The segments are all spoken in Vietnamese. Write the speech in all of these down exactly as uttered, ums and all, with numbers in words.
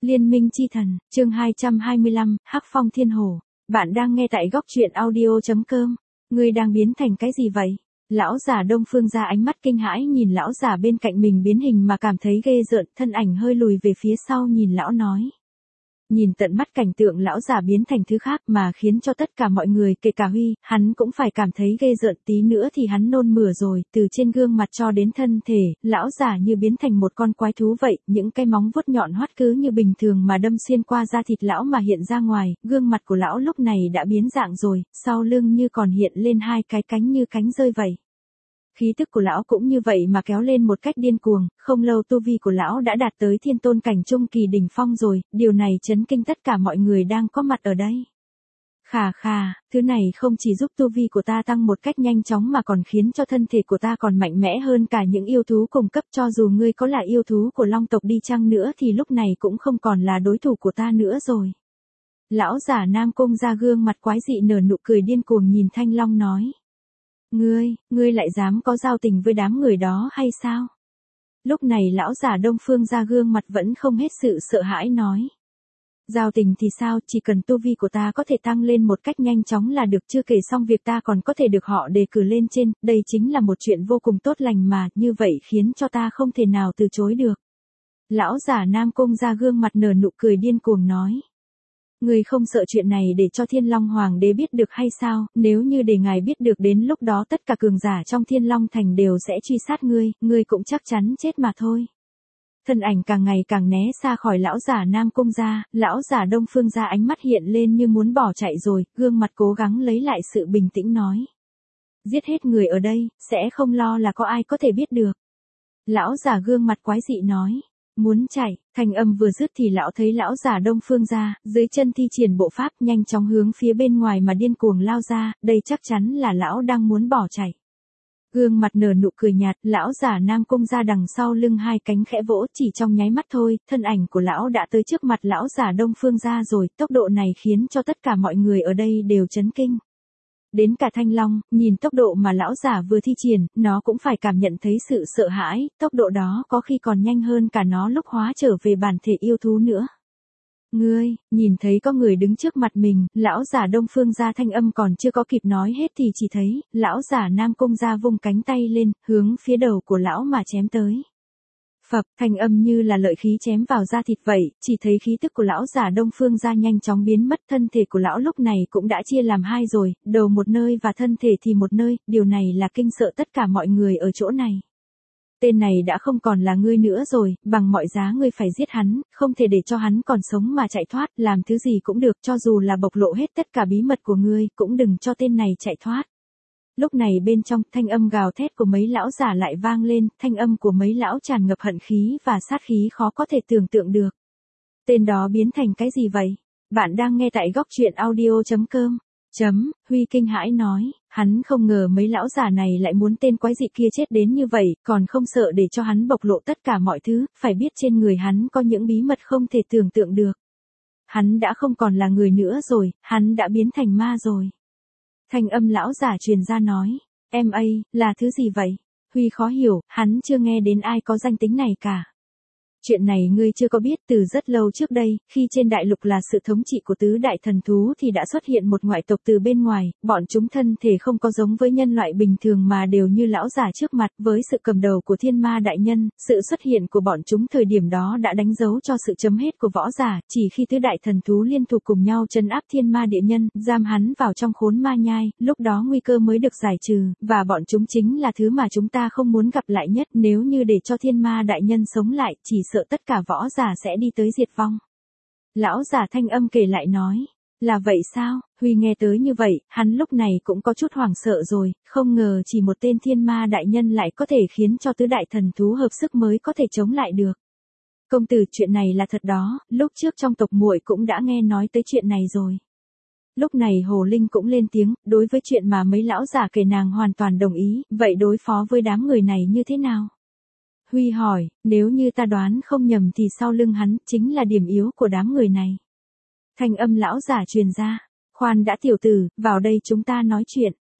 Liên minh chi thần, chương hai trăm hai mươi lăm, Hắc Phong Thiên Hổ. Bạn đang nghe tại góc truyện audio chấm com. Ngươi đang biến thành cái gì vậy? Lão giả Đông Phương ra ánh mắt kinh hãi nhìn lão giả bên cạnh mình biến hình mà cảm thấy ghê rợn, thân ảnh hơi lùi về phía sau nhìn lão nói. Nhìn tận mắt cảnh tượng lão giả biến thành thứ khác mà khiến cho tất cả mọi người kể cả Huy, hắn cũng phải cảm thấy ghê rợn, tí nữa thì hắn nôn mửa rồi, từ trên gương mặt cho đến thân thể, lão giả như biến thành một con quái thú vậy, những cái móng vuốt nhọn hoắt cứ như bình thường mà đâm xuyên qua da thịt lão mà hiện ra ngoài, gương mặt của lão lúc này đã biến dạng rồi, sau lưng như còn hiện lên hai cái cánh như cánh rơi vậy. Khí tức của lão cũng như vậy mà kéo lên một cách điên cuồng, không lâu tu vi của lão đã đạt tới thiên tôn cảnh trung kỳ đỉnh phong rồi, điều này chấn kinh tất cả mọi người đang có mặt ở đây. Khà khà, thứ này không chỉ giúp tu vi của ta tăng một cách nhanh chóng mà còn khiến cho thân thể của ta còn mạnh mẽ hơn cả những yêu thú cùng cấp, cho dù ngươi có là yêu thú của long tộc đi chăng nữa thì lúc này cũng không còn là đối thủ của ta nữa rồi. Lão giả Nam Cung ra gương mặt quái dị nở nụ cười điên cuồng nhìn Thanh Long nói. Ngươi, ngươi lại dám có giao tình với đám người đó hay sao? Lúc này lão giả Đông Phương ra gương mặt vẫn không hết sự sợ hãi nói. Giao tình thì sao, chỉ cần tu vi của ta có thể tăng lên một cách nhanh chóng là được, chưa kể xong việc ta còn có thể được họ đề cử lên trên, đây chính là một chuyện vô cùng tốt lành mà, như vậy khiến cho ta không thể nào từ chối được. Lão giả Nam Cung ra gương mặt nở nụ cười điên cuồng nói. Ngươi không sợ chuyện này để cho Thiên Long Hoàng đế biết được hay sao, nếu như để ngài biết được đến lúc đó tất cả cường giả trong Thiên Long Thành đều sẽ truy sát ngươi, ngươi cũng chắc chắn chết mà thôi. Thân ảnh càng ngày càng né xa khỏi lão giả Nam Cung ra, lão giả Đông Phương ra ánh mắt hiện lên như muốn bỏ chạy rồi, gương mặt cố gắng lấy lại sự bình tĩnh nói. Giết hết người ở đây, sẽ không lo là có ai có thể biết được. Lão giả gương mặt quái dị nói. Muốn chạy, thanh âm vừa dứt thì lão thấy lão giả Đông Phương ra, dưới chân thi triển bộ pháp nhanh chóng hướng phía bên ngoài mà điên cuồng lao ra, đây chắc chắn là lão đang muốn bỏ chạy. Gương mặt nở nụ cười nhạt, lão giả Nam Cung ra đằng sau lưng hai cánh khẽ vỗ, chỉ trong nháy mắt thôi, thân ảnh của lão đã tới trước mặt lão giả Đông Phương ra rồi, tốc độ này khiến cho tất cả mọi người ở đây đều chấn kinh. Đến cả Thanh Long, nhìn tốc độ mà lão giả vừa thi triển, nó cũng phải cảm nhận thấy sự sợ hãi, tốc độ đó có khi còn nhanh hơn cả nó lúc hóa trở về bản thể yêu thú nữa. Ngươi, nhìn thấy có người đứng trước mặt mình, lão giả Đông Phương ra thanh âm còn chưa có kịp nói hết thì chỉ thấy, lão giả Nam Cung ra vung cánh tay lên, hướng phía đầu của lão mà chém tới. Phập, thanh âm như là lợi khí chém vào da thịt vậy, chỉ thấy khí tức của lão giả Đông Phương ra nhanh chóng biến mất, thân thể của lão lúc này cũng đã chia làm hai rồi, đầu một nơi và thân thể thì một nơi, điều này là kinh sợ tất cả mọi người ở chỗ này. Tên này đã không còn là ngươi nữa rồi, bằng mọi giá ngươi phải giết hắn, không thể để cho hắn còn sống mà chạy thoát, làm thứ gì cũng được, cho dù là bộc lộ hết tất cả bí mật của ngươi, cũng đừng cho tên này chạy thoát. Lúc này bên trong, thanh âm gào thét của mấy lão giả lại vang lên, thanh âm của mấy lão tràn ngập hận khí và sát khí khó có thể tưởng tượng được. Tên đó biến thành cái gì vậy? Bạn đang nghe tại góc truyện audio chấm com. Chấm, Huy kinh hãi nói, hắn không ngờ mấy lão giả này lại muốn tên quái dị kia chết đến như vậy, còn không sợ để cho hắn bộc lộ tất cả mọi thứ, phải biết trên người hắn có những bí mật không thể tưởng tượng được. Hắn đã không còn là người nữa rồi, hắn đã biến thành ma rồi. Thanh âm lão giả truyền ra nói, em ấy, là thứ gì vậy? Huy khó hiểu, hắn chưa nghe đến ai có danh tính này cả. Chuyện này ngươi chưa có biết, từ rất lâu trước đây, khi trên đại lục là sự thống trị của tứ đại thần thú thì đã xuất hiện một ngoại tộc từ bên ngoài, bọn chúng thân thể không có giống với nhân loại bình thường mà đều như lão giả trước mặt, với sự cầm đầu của thiên ma đại nhân, sự xuất hiện của bọn chúng thời điểm đó đã đánh dấu cho sự chấm hết của võ giả, chỉ khi tứ đại thần thú liên thủ cùng nhau trấn áp thiên ma địa nhân, giam hắn vào trong khốn ma nhai, lúc đó nguy cơ mới được giải trừ, và bọn chúng chính là thứ mà chúng ta không muốn gặp lại nhất, nếu như để cho thiên ma đại nhân sống lại, chỉ sợ tất cả võ giả sẽ đi tới diệt vong. Lão giả thanh âm kể lại nói, là vậy sao? Huy nghe tới như vậy, hắn lúc này cũng có chút hoảng sợ rồi, không ngờ chỉ một tên thiên ma đại nhân lại có thể khiến cho tứ đại thần thú hợp sức mới có thể chống lại được. Công tử, chuyện này là thật đó, lúc trước trong tộc muội cũng đã nghe nói tới chuyện này rồi. Lúc này Hồ Linh cũng lên tiếng, đối với chuyện mà mấy lão giả kể nàng hoàn toàn đồng ý, vậy đối phó với đám người này như thế nào? Huy hỏi, nếu như ta đoán không nhầm thì sau lưng hắn chính là điểm yếu của đám người này. Thanh âm lão giả truyền ra, khoan đã tiểu tử, vào đây chúng ta nói chuyện.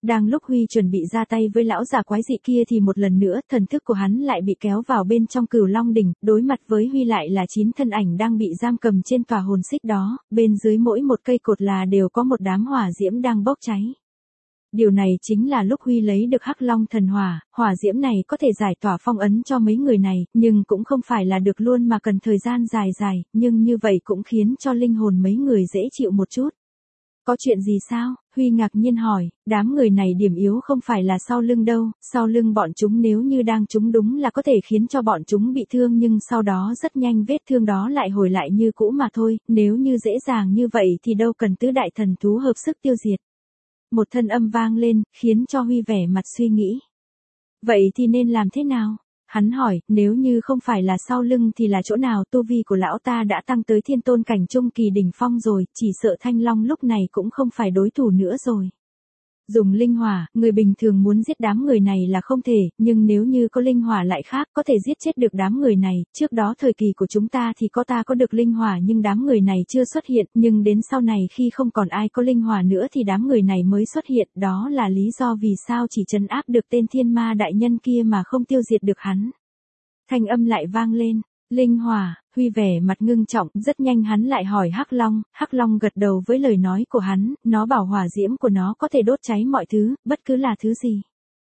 Đang lúc Huy chuẩn bị ra tay với lão già quái dị kia thì một lần nữa thần thức của hắn lại bị kéo vào bên trong Cửu Long đỉnh, đối mặt với Huy lại là chín thân ảnh đang bị giam cầm trên tòa hồn xích đó, bên dưới mỗi một cây cột là đều có một đám hỏa diễm đang bốc cháy. Điều này chính là lúc Huy lấy được Hắc Long thần hỏa, hỏa diễm này có thể giải tỏa phong ấn cho mấy người này, nhưng cũng không phải là được luôn mà cần thời gian dài dài, nhưng như vậy cũng khiến cho linh hồn mấy người dễ chịu một chút. Có chuyện gì sao? Huy ngạc nhiên hỏi, đám người này điểm yếu không phải là sau lưng đâu, sau lưng bọn chúng nếu như đang trúng đúng là có thể khiến cho bọn chúng bị thương nhưng sau đó rất nhanh vết thương đó lại hồi lại như cũ mà thôi, nếu như dễ dàng như vậy thì đâu cần tứ đại thần thú hợp sức tiêu diệt. Một thân âm vang lên, khiến cho Huy vẻ mặt suy nghĩ. Vậy thì nên làm thế nào? Hắn hỏi, nếu như không phải là sau lưng thì là chỗ nào? Tu vi của lão ta đã tăng tới thiên tôn cảnh trung kỳ đỉnh phong rồi, chỉ sợ Thanh Long lúc này cũng không phải đối thủ nữa rồi. Dùng linh hỏa, người bình thường muốn giết đám người này là không thể, nhưng nếu như có linh hỏa lại khác, có thể giết chết được đám người này. Trước đó thời kỳ của chúng ta thì có ta có được linh hỏa nhưng đám người này chưa xuất hiện, nhưng đến sau này khi không còn ai có linh hỏa nữa thì đám người này mới xuất hiện, đó là lý do vì sao chỉ trấn áp được tên thiên ma đại nhân kia mà không tiêu diệt được hắn. Thanh âm lại vang lên. Linh hỏa, Huy vẻ mặt ngưng trọng, rất nhanh hắn lại hỏi Hắc Long, Hắc Long gật đầu với lời nói của hắn, nó bảo hỏa diễm của nó có thể đốt cháy mọi thứ, bất cứ là thứ gì.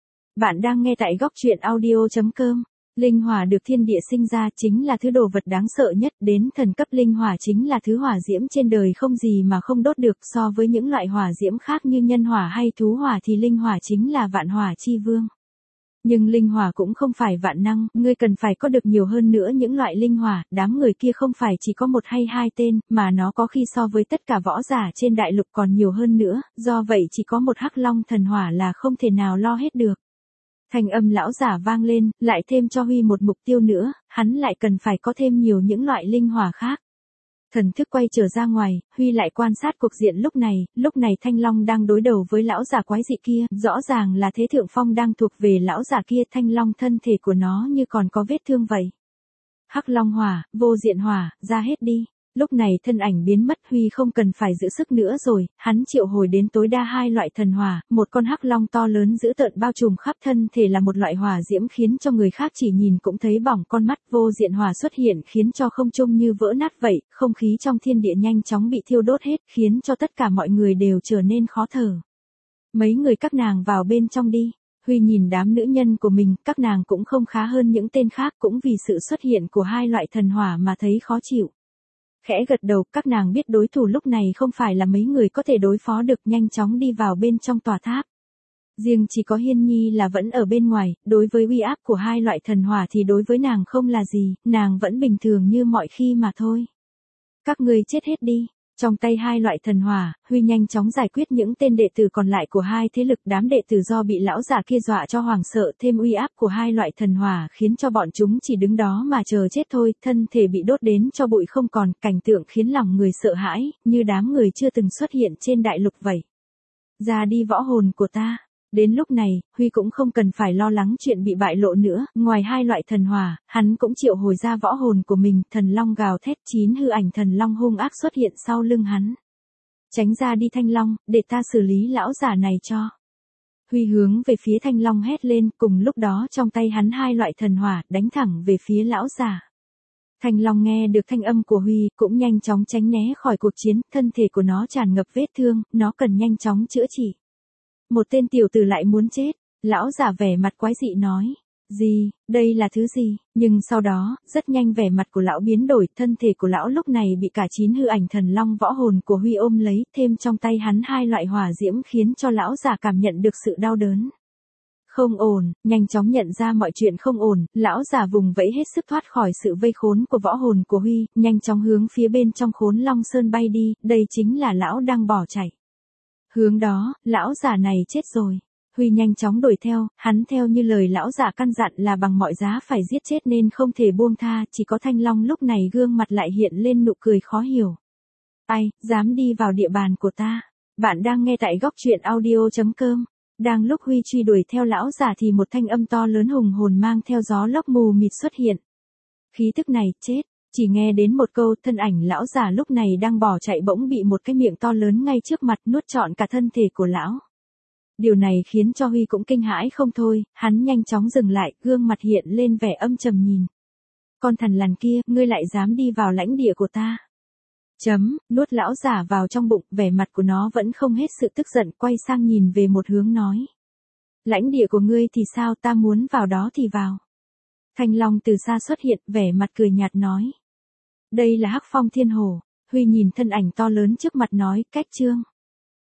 Bạn đang nghe tại góc truyện audio chấm com. Linh hỏa được thiên địa sinh ra chính là thứ đồ vật đáng sợ nhất, đến thần cấp linh hỏa chính là thứ hỏa diễm trên đời không gì mà không đốt được, so với những loại hỏa diễm khác như nhân hỏa hay thú hỏa thì linh hỏa chính là vạn hỏa chi vương. Nhưng linh hỏa cũng không phải vạn năng, ngươi cần phải có được nhiều hơn nữa những loại linh hỏa, đám người kia không phải chỉ có một hay hai tên, mà nó có khi so với tất cả võ giả trên đại lục còn nhiều hơn nữa, do vậy chỉ có một Hắc Long thần hỏa là không thể nào lo hết được. Thành âm lão giả vang lên, lại thêm cho Huy một mục tiêu nữa, hắn lại cần phải có thêm nhiều những loại linh hỏa khác. Thần thức quay trở ra ngoài, Huy lại quan sát cuộc diện lúc này, lúc này Thanh Long đang đối đầu với lão già quái dị kia, rõ ràng là thế thượng phong đang thuộc về lão già kia, Thanh Long thân thể của nó như còn có vết thương vậy. Hắc Long hỏa, vô diện hỏa, ra hết đi. Lúc này thân ảnh biến mất, Huy không cần phải giữ sức nữa rồi, hắn triệu hồi đến tối đa hai loại thần hỏa, một con hắc long to lớn dữ tợn bao trùm khắp thân thể là một loại hỏa diễm khiến cho người khác chỉ nhìn cũng thấy bỏng con mắt, vô diện hỏa xuất hiện khiến cho không trung như vỡ nát vậy, không khí trong thiên địa nhanh chóng bị thiêu đốt hết, khiến cho tất cả mọi người đều trở nên khó thở. Mấy người các nàng vào bên trong đi. Huy nhìn đám nữ nhân của mình, các nàng cũng không khá hơn những tên khác, cũng vì sự xuất hiện của hai loại thần hỏa mà thấy khó chịu. Khẽ gật đầu, các nàng biết đối thủ lúc này không phải là mấy người có thể đối phó được, nhanh chóng đi vào bên trong tòa tháp. Riêng chỉ có Hiên Nhi là vẫn ở bên ngoài, đối với uy áp của hai loại thần hỏa thì đối với nàng không là gì, nàng vẫn bình thường như mọi khi mà thôi. Các ngươi chết hết đi. Trong tay hai loại thần hỏa, Huy nhanh chóng giải quyết những tên đệ tử còn lại của hai thế lực, đám đệ tử do bị lão già kia dọa cho hoảng sợ, thêm uy áp của hai loại thần hỏa khiến cho bọn chúng chỉ đứng đó mà chờ chết thôi, thân thể bị đốt đến cho bụi không còn, cảnh tượng khiến lòng người sợ hãi, như đám người chưa từng xuất hiện trên đại lục vậy. Ra đi võ hồn của ta. Đến lúc này, Huy cũng không cần phải lo lắng chuyện bị bại lộ nữa, ngoài hai loại thần hỏa, hắn cũng triệu hồi ra võ hồn của mình, thần long gào thét, chín hư ảnh thần long hung ác xuất hiện sau lưng hắn. Tránh ra đi Thanh Long, để ta xử lý lão giả này cho. Huy hướng về phía Thanh Long hét lên, cùng lúc đó trong tay hắn hai loại thần hỏa, đánh thẳng về phía lão giả. Thanh Long nghe được thanh âm của Huy, cũng nhanh chóng tránh né khỏi cuộc chiến, thân thể của nó tràn ngập vết thương, nó cần nhanh chóng chữa trị. Một tên tiểu tử lại muốn chết, lão giả vẻ mặt quái dị nói. Gì, đây là thứ gì? Nhưng sau đó, rất nhanh vẻ mặt của lão biến đổi, thân thể của lão lúc này bị cả chín hư ảnh thần long võ hồn của Huy ôm lấy, thêm trong tay hắn hai loại hỏa diễm khiến cho lão giả cảm nhận được sự đau đớn. Không ổn, nhanh chóng nhận ra mọi chuyện không ổn, lão giả vùng vẫy hết sức thoát khỏi sự vây khốn của võ hồn của Huy, nhanh chóng hướng phía bên trong Khốn Long Sơn bay đi, đây chính là lão đang bỏ chạy. Hướng đó, lão giả này chết rồi. Huy nhanh chóng đuổi theo, hắn theo như lời lão giả căn dặn là bằng mọi giá phải giết chết nên không thể buông tha, chỉ có Thanh Long lúc này gương mặt lại hiện lên nụ cười khó hiểu. Ai, dám đi vào địa bàn của ta? Bạn đang nghe tại góc truyện audio chấm com. Đang lúc Huy truy đuổi theo lão giả thì một thanh âm to lớn hùng hồn mang theo gió lốc mù mịt xuất hiện. Khí tức này, chết. Chỉ nghe đến một câu, thân ảnh lão già lúc này đang bỏ chạy bỗng bị một cái miệng to lớn ngay trước mặt nuốt trọn cả thân thể của lão. Điều này khiến cho Huy cũng kinh hãi không thôi, hắn nhanh chóng dừng lại, gương mặt hiện lên vẻ âm trầm nhìn. Con thằn lằn kia, ngươi lại dám đi vào lãnh địa của ta. Chấm, nuốt lão giả vào trong bụng, vẻ mặt của nó vẫn không hết sự tức giận, quay sang nhìn về một hướng nói. Lãnh địa của ngươi thì sao, ta muốn vào đó thì vào. Thanh Long từ xa xuất hiện, vẻ mặt cười nhạt nói. Đây là Hắc Phong Thiên Hổ. Huy nhìn thân ảnh to lớn trước mặt nói, cách chương.